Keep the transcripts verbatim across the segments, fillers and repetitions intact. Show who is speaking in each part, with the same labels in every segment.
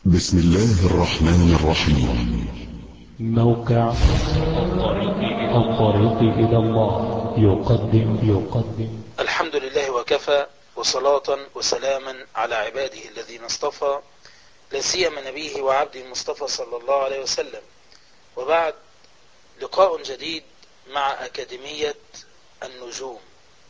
Speaker 1: بسم الله الرحمن الرحيم.
Speaker 2: موقع الطريق إلى الله يقدم يقدم
Speaker 3: الحمد لله وكفى، وصلاة وسلاما على عباده الذين اصطفى، لا سيما نبيه وعبده المصطفى صلى الله عليه وسلم. وبعد، لقاء جديد مع أكاديمية النجوم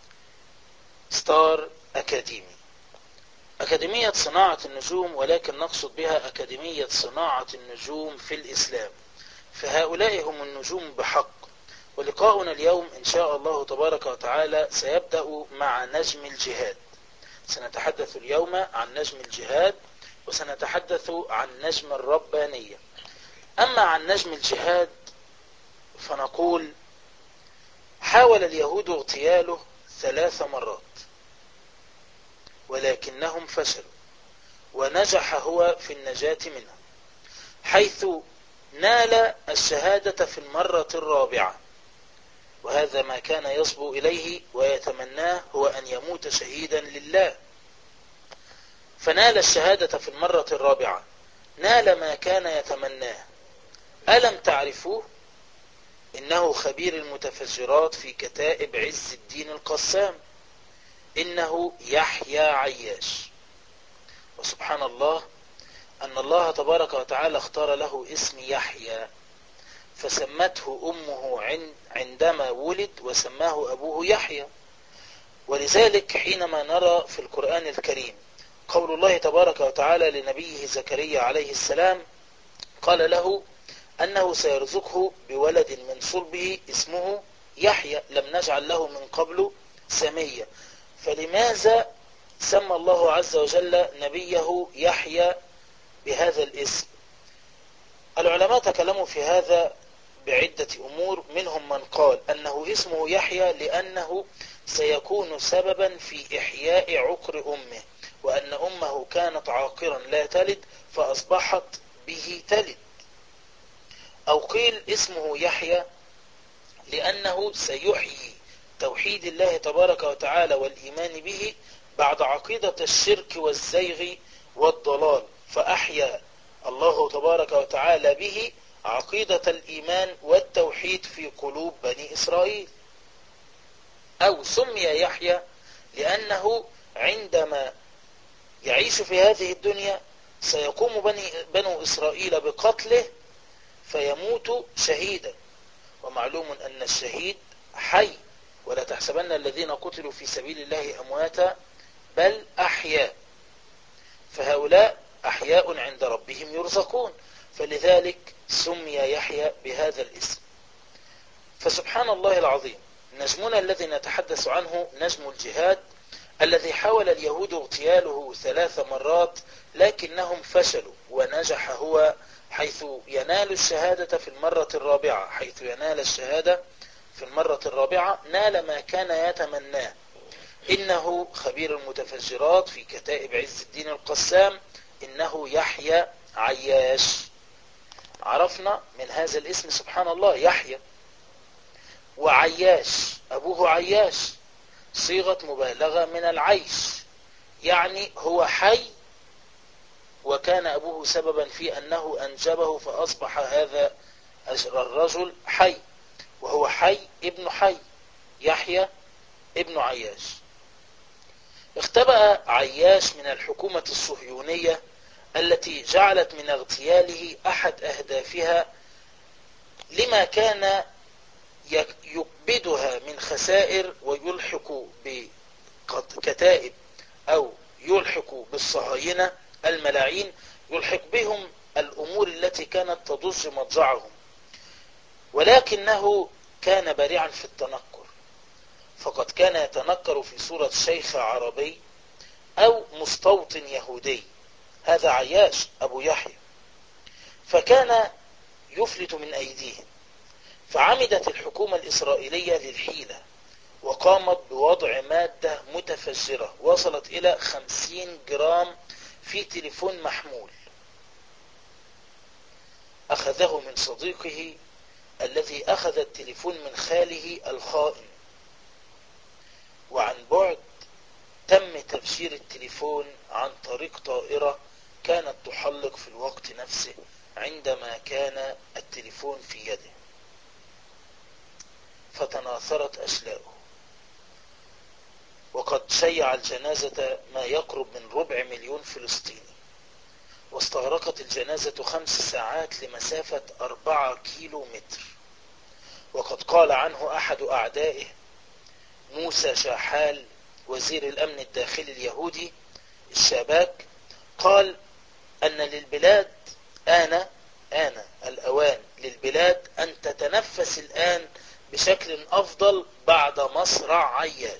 Speaker 3: ستار أكاديمي، أكاديمية صناعة النجوم، ولكن نقصد بها أكاديمية صناعة النجوم في الإسلام، فهؤلاء هم النجوم بحق. ولقاؤنا اليوم إن شاء الله تبارك وتعالى سيبدأ مع نجم الجهاد. سنتحدث اليوم عن نجم الجهاد، وسنتحدث عن نجم الربانية. أما عن نجم الجهاد فنقول: حاول اليهود اغتياله ثلاث مرات ولكنهم فشلوا، ونجح هو في النجاة منهم، حيث نال الشهادة في المرة الرابعة. وهذا ما كان يصبو إليه ويتمناه، هو أن يموت شهيدا لله، فنال الشهادة في المرة الرابعة، نال ما كان يتمناه. ألم تعرفوه؟ إنه خبير المتفجرات في كتائب عز الدين القسام، إنه يحيى عياش. وسبحان الله أن الله تبارك وتعالى اختار له اسم يحيى، فسمته أمه عندما ولد وسماه أبوه يحيى. ولذلك حينما نرى في القرآن الكريم قول الله تبارك وتعالى لنبيه زكريا عليه السلام، قال له أنه سيرزقه بولد من صلبه اسمه يحيى، لم نجعل له من قبل سميا. فلماذا سمى الله عز وجل نبيه يحيى بهذا الاسم؟ العلماء تكلموا في هذا بعدة أمور، منهم من قال أنه اسمه يحيى لأنه سيكون سببا في إحياء عقر أمه، وأن أمه كانت عاقرا لا تلد فأصبحت به تلد. أو قيل اسمه يحيى لأنه سيحيي توحيد الله تبارك وتعالى والإيمان به بعد عقيدة الشرك والزيغ والضلال، فأحيا الله تبارك وتعالى به عقيدة الإيمان والتوحيد في قلوب بني إسرائيل. أو سمي يحيى لأنه عندما يعيش في هذه الدنيا سيقوم بني بنو إسرائيل بقتله فيموت شهيدا، ومعلوم أن الشهيد حي، ولا تحسبن الذين قتلوا في سبيل الله أمواتا بل أحياء، فهؤلاء أحياء عند ربهم يرزقون، فلذلك سمي يحيى بهذا الاسم. فسبحان الله العظيم، نجمنا الذي نتحدث عنه نجم الجهاد، الذي حاول اليهود اغتياله ثلاث مرات لكنهم فشلوا، ونجح هو حيث ينال الشهادة في المرة الرابعة. حيث ينال الشهادة في المرة الرابعة نال ما كان يتمناه، إنه خبير المتفجرات في كتائب عز الدين القسام، إنه يحيى عياش. عرفنا من هذا الاسم سبحان الله يحيى. وعياش أبوه عياش، صيغة مبالغة من العيش، يعني هو حي، وكان أبوه سببا في أنه أنجبه فأصبح هذا الرجل حي، وهو حي ابن حي، يحيى ابن عياش. اختبأ عياش من الحكومة الصهيونية التي جعلت من اغتياله أحد أهدافها، لما كان يكبدها من خسائر، ويلحق بكتائب أو يلحق بالصهاينة الملاعين، يلحق بهم الأمور التي كانت تضج مضجعهم. ولكنه كان بارعا في التنكر، فقد كان يتنكر في صورة شيخ عربي أو مستوطن يهودي، هذا عياش أبو يحيى، فكان يفلت من أيديهم. فعمدت الحكومة الإسرائيلية للحيلة، وقامت بوضع مادة متفجرة وصلت إلى خمسين جرام في تليفون محمول، أخذه من صديقه الذي أخذ التليفون من خاله الخائن، وعن بعد تم تفجير التليفون عن طريق طائرة كانت تحلق في الوقت نفسه عندما كان التليفون في يده، فتناثرت أشلاؤه. وقد شيع الجنازة ما يقرب من ربع مليون فلسطيني، واستغرقت الجنازة خمس ساعات لمسافة أربعة كيلو متر. وقد قال عنه أحد أعدائه موسى شاحال وزير الأمن الداخلي اليهودي الشاباك، قال أن للبلاد آن آن الأوان للبلاد أن تتنفس الآن بشكل أفضل بعد مصرع عياش.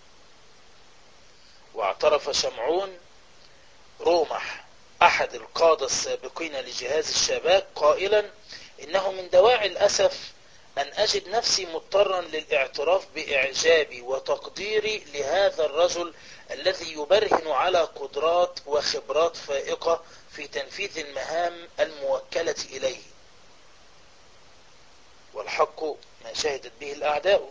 Speaker 3: واعترف شمعون رومح أحد القادة السابقين لجهاز الشباك قائلا إنه من دواعي الأسف أن أجد نفسي مضطرا للاعتراف بإعجابي وتقديري لهذا الرجل الذي يبرهن على قدرات وخبرات فائقة في تنفيذ المهام الموكلة إليه، والحق ما شهدت به الأعداء.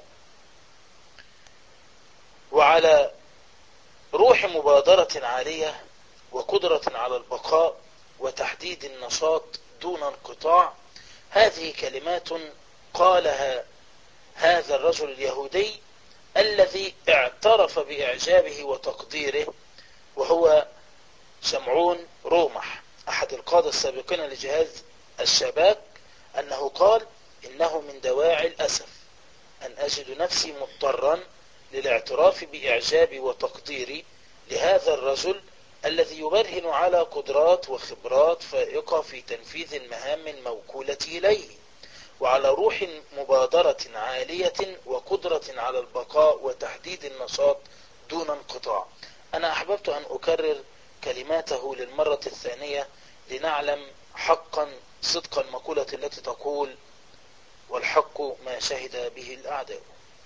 Speaker 3: وعلى روح مبادرة عالية وقدرة على البقاء وتحديد النشاط دون انقطاع، هذه كلمات قالها هذا الرجل اليهودي الذي اعترف بإعجابه وتقديره، وهو شمعون رومح أحد القادة السابقين لجهاز الشباك، أنه قال إنه من دواعي الأسف أن أجد نفسي مضطرا للاعتراف بإعجابي وتقديري لهذا الرجل الذي يبرهن على قدرات وخبرات فائقة في تنفيذ المهام الموكولة إليه، وعلى روح مبادرة عالية وقدرة على البقاء وتحديد النشاط دون انقطاع. أنا أحببت أن أكرر كلماته للمرة الثانية لنعلم حقا صدق المقولة التي تقول والحق ما شهد به الأعداء.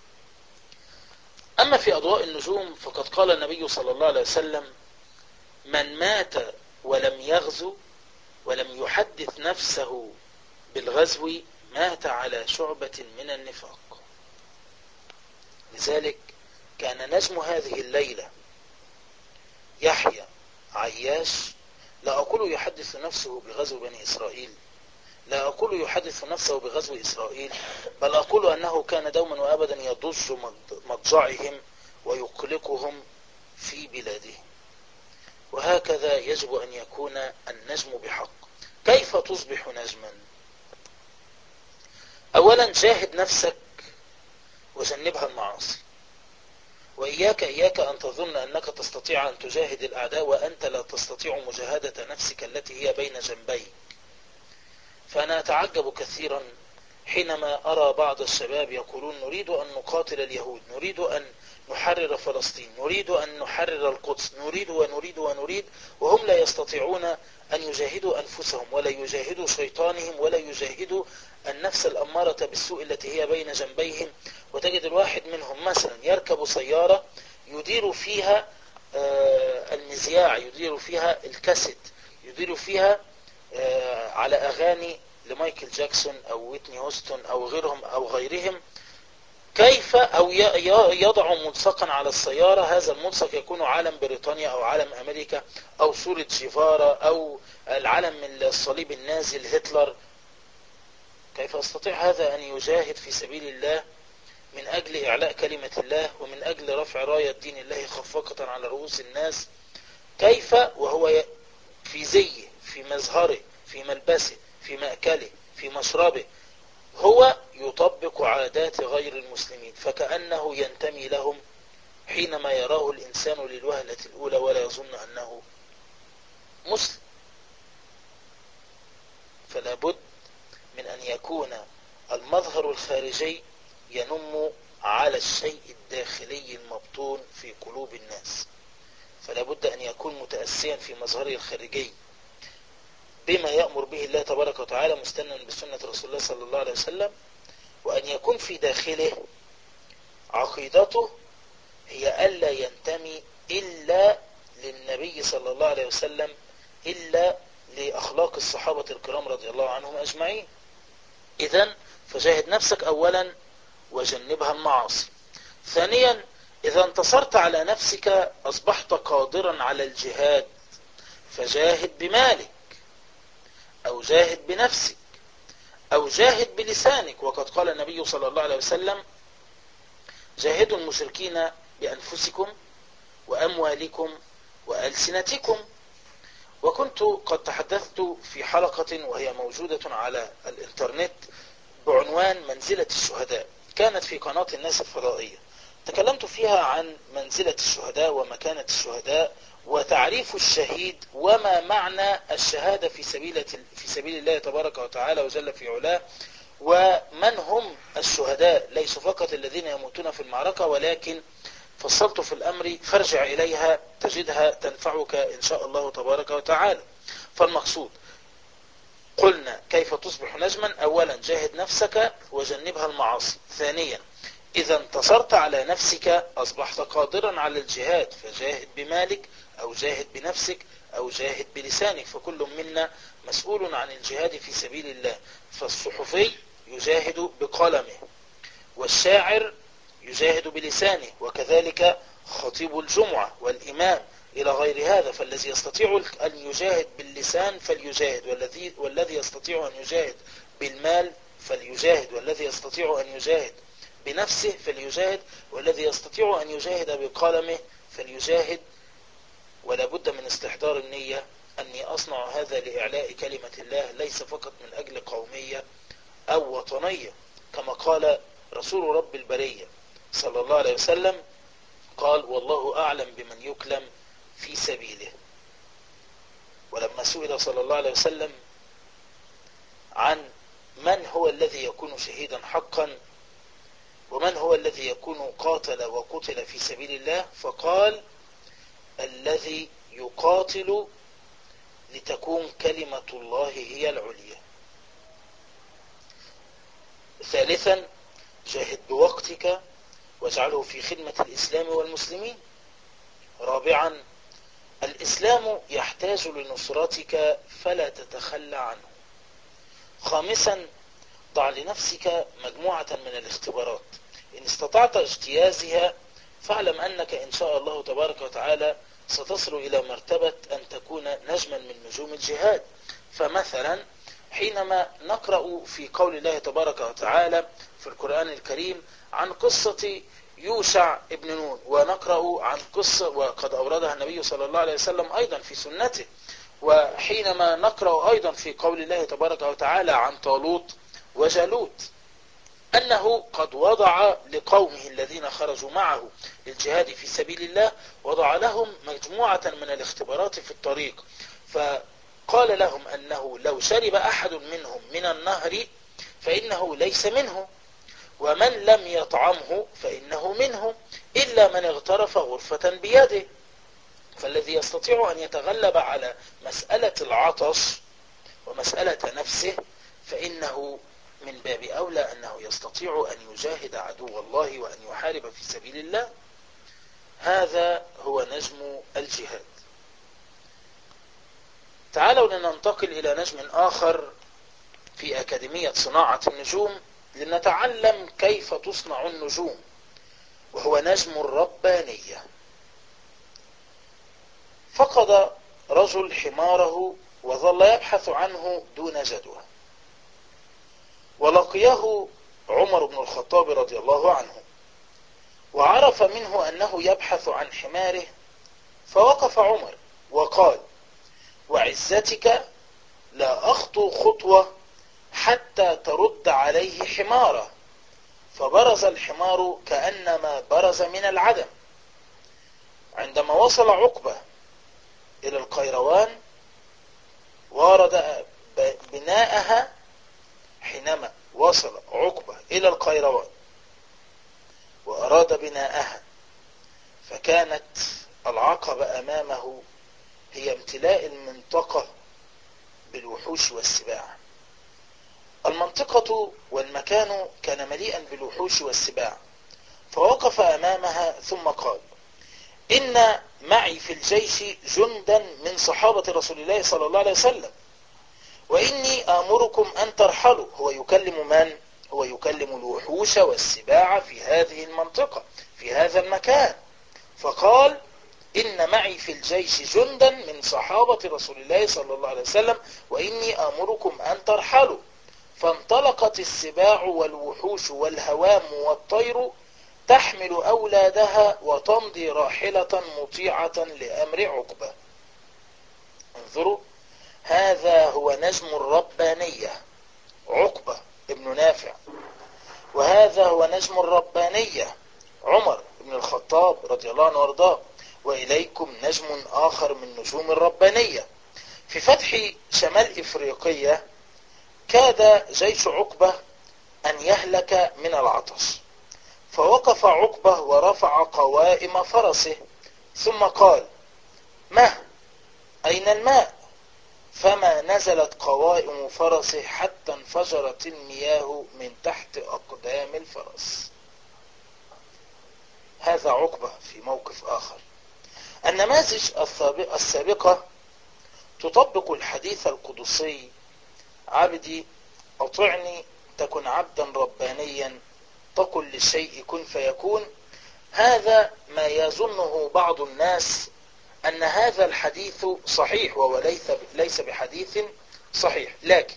Speaker 3: أما في أضواء النجوم فقد قال النبي صلى الله عليه وسلم: من مات ولم يغزو ولم يحدث نفسه بالغزو مات على شعبة من النفاق. لذلك كان نجم هذه الليلة يحيى عياش، لا أقول يحدث نفسه بغزو بني إسرائيل، لا أقول يحدث نفسه بغزو إسرائيل، بل أقول أنه كان دوما وأبدا يضج مضجعهم ويقلقهم في بلادهم. وهكذا يجب أن يكون النجم بحق. كيف تصبح نجما؟ أولا جاهد نفسك وجنبها المعاصي، وإياك إياك أن تظن أنك تستطيع أن تجاهد الأعداء وأنت لا تستطيع مجاهدة نفسك التي هي بين جنبيك. فأنا أتعجب كثيرا حينما أرى بعض الشباب يقولون نريد أن نقاتل اليهود، نريد أن نحرر فلسطين، نريد أن نحرر القدس، نريد ونريد ونريد، وهم لا يستطيعون أن يجاهدوا أنفسهم ولا يجاهدوا شيطانهم ولا يجاهدوا النفس الأمارة بالسوء التي هي بين جنبيهم. وتجد الواحد منهم مثلا يركب سيارة يدير فيها المذياع، يدير فيها الكاسيت، يدير فيها على أغاني لمايكل جاكسون أو ويتني هوستون أو غيرهم أو غيرهم، كيف أو يضع ملصقا على السيارة، هذا الملصق يكون علم بريطانيا أو علم أمريكا أو صورة جيفارا أو العلم الصليب النازي لهتلر. كيف يستطيع هذا أن يجاهد في سبيل الله من أجل إعلاء كلمة الله ومن أجل رفع راية دين الله خفقة على رؤوس الناس؟ كيف وهو في زيه، في مظهره، في ملبسه، في مأكله، في مشربه، هو يطبق عادات غير المسلمين، فكأنه ينتمي لهم حينما يراه الإنسان للوهلة الأولى ولا يظن أنه مسلم. فلا بد من أن يكون المظهر الخارجي ينم على الشيء الداخلي المبطون في قلوب الناس. فلا بد أن يكون متأسيا في مظهره الخارجي بما يأمر به الله تبارك وتعالى مستنا بسنة رسول الله صلى الله عليه وسلم، وأن يكون في داخله عقيدته هي ألا ينتمي إلا للنبي صلى الله عليه وسلم، إلا لأخلاق الصحابة الكرام رضي الله عنهم أجمعين. إذن فجاهد نفسك أولا وجنبها المعاصي. ثانيا إذا انتصرت على نفسك أصبحت قادرا على الجهاد، فجاهد بمالك أو جاهد بنفسك أو جاهد بلسانك. وقد قال النبي صلى الله عليه وسلم: جاهدوا المشركين بأنفسكم وأموالكم وألسنتكم. وكنت قد تحدثت في حلقة وهي موجودة على الإنترنت بعنوان منزلة الشهداء، كانت في قناة الناس الفضائية. تكلمت فيها عن منزلة الشهداء ومكانة الشهداء وتعريف الشهيد وما معنى الشهادة في سبيل في سبيل الله تبارك وتعالى وجل في علاه، ومن هم الشهداء، ليسوا فقط الذين يموتون في المعركة، ولكن فصلت في الأمر فارجع إليها تجدها تنفعك إن شاء الله تبارك وتعالى. فالمقصود قلنا كيف تصبح نجما: أولا جاهد نفسك وجنبها المعاصي. ثانيا إذا انتصرت على نفسك أصبحت قادرا على الجهاد، فجاهد بمالك أو جاهد بنفسك أو جاهد بلسانك، فكل منا مسؤول عن الجهاد في سبيل الله. فالصحفي يجاهد بقلمه، والشاعر يجاهد بلسانه، وكذلك خطيب الجمعة والإمام إلى غير هذا. فالذي يستطيع أن يجاهد باللسان فليجاهد، والذي والذي يستطيع أن يجاهد بالمال فليجاهد، والذي يستطيع أن يجاهد بنفسه فليجاهد، والذي يستطيع أن يجاهد بقلمه فليجاهد. ولا بد من استحضار النية أني أصنع هذا لإعلاء كلمة الله، ليس فقط من أجل قومية أو وطنية، كما قال رسول رب البرية صلى الله عليه وسلم، قال: والله أعلم بمن يكلم في سبيله. ولما سئل صلى الله عليه وسلم عن من هو الذي يكون شهيدا حقا ومن هو الذي يكون قاتل وقتل في سبيل الله، فقال: الذي يقاتل لتكون كلمة الله هي العليا. ثالثا جاهد بوقتك واجعله في خدمة الإسلام والمسلمين. رابعا الإسلام يحتاج لنصرتك فلا تتخلى عنه. خامسا ضع لنفسك مجموعة من الاختبارات، إن استطعت اجتيازها فاعلم أنك إن شاء الله تبارك وتعالى ستصل إلى مرتبة أن تكون نجما من نجوم الجهاد. فمثلا حينما نقرأ في قول الله تبارك وتعالى في القرآن الكريم عن قصة يوشع ابن نون، ونقرأ عن قصة وقد أوردها النبي صلى الله عليه وسلم أيضا في سنته، وحينما نقرأ أيضا في قول الله تبارك وتعالى عن طالوت وجالوت أنه قد وضع لقومه الذين خرجوا معه للجهاد في سبيل الله، وضع لهم مجموعة من الاختبارات في الطريق، فقال لهم أنه لو شرب أحد منهم من النهر فإنه ليس منه، ومن لم يطعمه فإنه منه، إلا من اغترف غرفة بيده. فالذي يستطيع أن يتغلب على مسألة العطش ومسألة نفسه فإنه من باب أولى أنه يستطيع أن يجاهد عدو الله وأن يحارب في سبيل الله. هذا هو نجم الجهاد. تعالوا لننتقل إلى نجم آخر في أكاديمية صناعة النجوم لنتعلم كيف تصنع النجوم، وهو نجم الربانية. فقد رجل حماره وظل يبحث عنه دون جدوى، ولقيه عمر بن الخطاب رضي الله عنه وعرف منه أنه يبحث عن حماره، فوقف عمر وقال: وعزتك لا أخطو خطوة حتى ترد عليه حماره. فبرز الحمار كأنما برز من العدم. عندما وصل عقبة إلى القيروان وارد بناءها. حينما وصل عقبة إلى القيروان وأراد بناءها فكانت العقبة أمامه هي امتلاء المنطقة بالوحوش والسباع. المنطقة والمكان كان مليئا بالوحوش والسباع، فوقف أمامها ثم قال: إن معي في الجيش جندا من صحابة رسول الله صلى الله عليه وسلم، وإني آمركم أن ترحلوا. هو يكلم من؟ هو يكلم الوحوش والسباع في هذه المنطقة في هذا المكان. فقال: إن معي في الجيش جندا من صحابة رسول الله صلى الله عليه وسلم وإني آمركم أن ترحلوا. فانطلقت السباع والوحوش والهوام والطير تحمل أولادها وتمضي راحلة مطيعة لأمر عقبة. انظروا، هذا هو نجم الربانية عقبة ابن نافع، وهذا هو نجم الربانية عمر بن الخطاب رضي الله عنه وارضاه. وإليكم نجم آخر من نجوم الربانية. في فتح شمال إفريقيا كاد جيش عقبة أن يهلك من العطش، فوقف عقبة ورفع قوائم فرسه ثم قال: ما أين الماء؟ فما نزلت قوائم فرسه حتى انفجرت المياه من تحت أقدام الفرس. هذا عقبة في موقف آخر. النماذج السابقة تطبق الحديث القدسي: عبدي أطعني تكن عبدا ربانيا تقل للشيء كن فيكون. هذا ما يظنه بعض الناس أن هذا الحديث صحيح، وهو ليس بحديث صحيح. لكن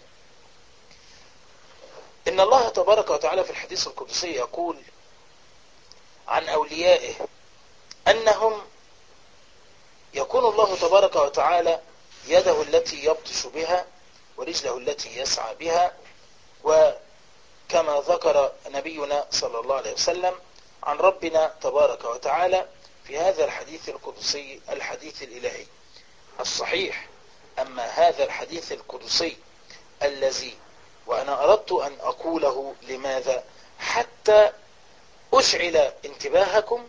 Speaker 3: إن الله تبارك وتعالى في الحديث القدسي يقول عن أوليائه أنهم يكون الله تبارك وتعالى يده التي يبطش بها ورجله التي يسعى بها، وكما ذكر نبينا صلى الله عليه وسلم عن ربنا تبارك وتعالى في هذا الحديث القدسي الحديث الإلهي الصحيح. أما هذا الحديث القدسي الذي وأنا أردت أن أقوله لماذا؟ حتى أشعل انتباهكم،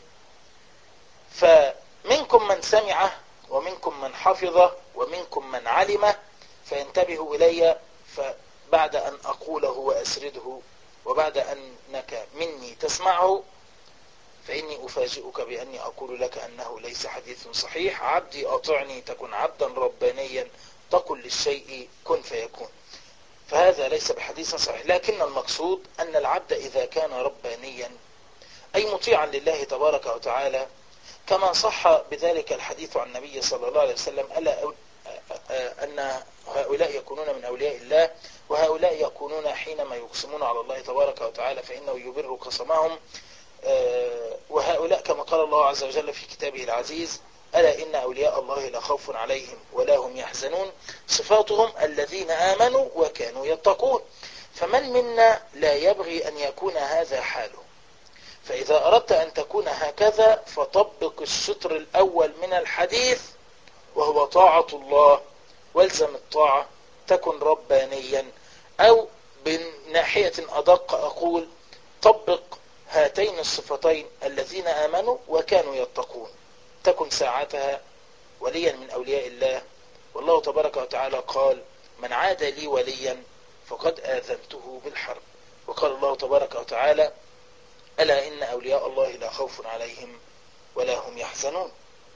Speaker 3: فمنكم من سمعه ومنكم من حفظه ومنكم من علمه، فينتبهوا إلي فبعد أن أقوله وأسرده وبعد أنك مني تسمعه فإني أفاجئك بأني أقول لك أنه ليس حديث صحيح. عبدي أطعني تكن عبدا ربانيا تقل للشيء كن فيكون. فهذا ليس بحديث صحيح، لكن المقصود أن العبد إذا كان ربانيا أي مطيعا لله تبارك وتعالى، كما صح بذلك الحديث عن النبي صلى الله عليه وسلم ألا أن هؤلاء يكونون من أولياء الله، وهؤلاء يكونون حينما يقسمون على الله تبارك وتعالى فإنه يبر قسمهم، وهؤلاء كما قال الله عز وجل في كتابه العزيز: ألا إن أولياء الله لا خوف عليهم ولا هم يحزنون. صفاتهم الذين آمنوا وكانوا يتقون. فمن منا لا يبغي أن يكون هذا حاله؟ فإذا أردت أن تكون هكذا فطبق الشطر الأول من الحديث وهو طاعة الله، والزم الطاعة تكن ربانيا، أو بناحية أدق أقول طبق هاتين الصفتين: الذين آمنوا وكانوا يتقون، تكن ساعتها وليا من أولياء الله. والله تبارك وتعالى قال: من عاد لي وليا فقد آذنته بالحرب. وقال الله تبارك وتعالى: ألا إن أولياء الله لا خوف عليهم ولا هم يحزنون.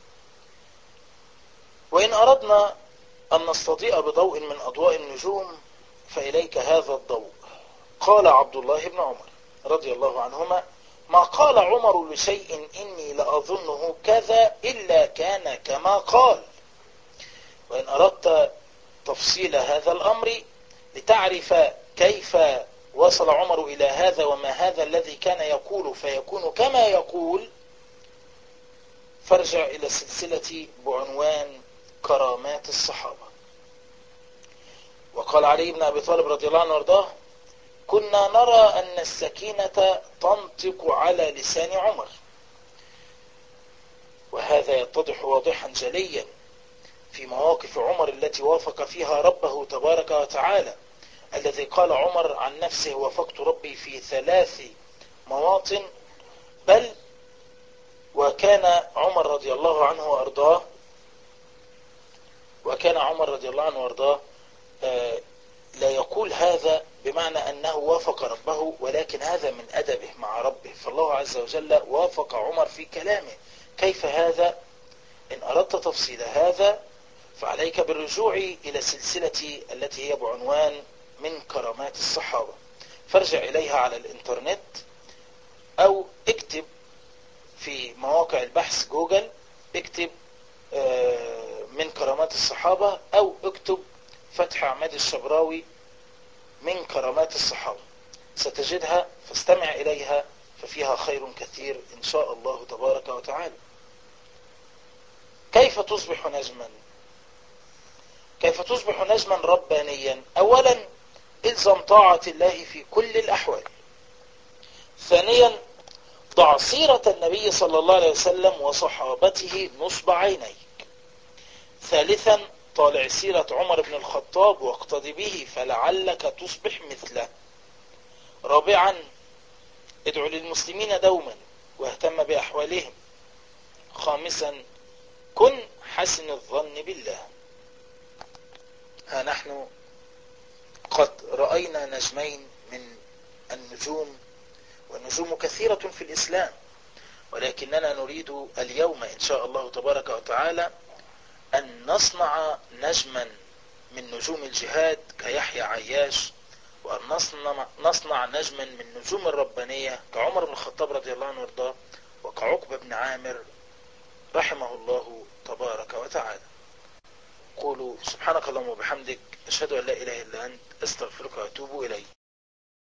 Speaker 3: وإن أردنا أن نستضيء بضوء من أضواء النجوم فإليك هذا الضوء. قال عبد الله بن عمر رضي الله عنهما: ما قال عمر لشيء إني لأظنه كذا إلا كان كما قال. وإن أردت تفصيل هذا الأمر لتعرف كيف وصل عمر إلى هذا وما هذا الذي كان يقول فيكون كما يقول، فارجع إلى السلسلة بعنوان كرامات الصحابة. وقال علي بن أبي طالب رضي الله عنه وارضاه: كنا نرى أن السكينة تنطق على لسان عمر. وهذا يتضح واضحا جليا في مواقف عمر التي وافق فيها ربه تبارك وتعالى، الذي قال عمر عن نفسه: وافقت ربي في ثلاث مواطن. بل وكان عمر رضي الله عنه وارضاه وكان عمر رضي الله عنه وارضاه آه لا يقول هذا بمعنى أنه وافق ربه، ولكن هذا من أدبه مع ربه. فالله عز وجل وافق عمر في كلامه. كيف هذا؟ إن أردت تفصيل هذا فعليك بالرجوع إلى السلسلة التي هي بعنوان من كرامات الصحابة، فارجع إليها على الإنترنت أو اكتب في مواقع البحث جوجل اكتب من كرامات الصحابة او اكتب فتح عماد الشبراوي من كرامات الصحابة، ستجدها فاستمع اليها ففيها خير كثير ان شاء الله تبارك وتعالى. كيف تصبح نجما؟ كيف تصبح نجما ربانيا؟ اولا الزم طاعة الله في كل الاحوال. ثانيا ضع سيرة النبي صلى الله عليه وسلم وصحابته نصب عينيك. ثالثا طالع سيرة عمر بن الخطاب واقتدي به فلعلك تصبح مثله. رابعا ادعو للمسلمين دوما واهتم بأحوالهم. خامسا كن حسن الظن بالله. ها نحن قد رأينا نجمين من النجوم، والنجوم كثيرة في الإسلام، ولكننا نريد اليوم إن شاء الله تبارك وتعالى أن نصنع نجما من نجوم الجهاد كيحيى عياش، وأن نصنع, نصنع نجما من نجوم الربانية كعمر بن الخطاب رضي الله عنه وارضاه، وكعقبة بن عامر رحمه الله تبارك وتعالى. قولوا سبحانك اللهم وبحمدك، أشهد أن لا إله إلا أنت، أستغفرك وأتوب إليك.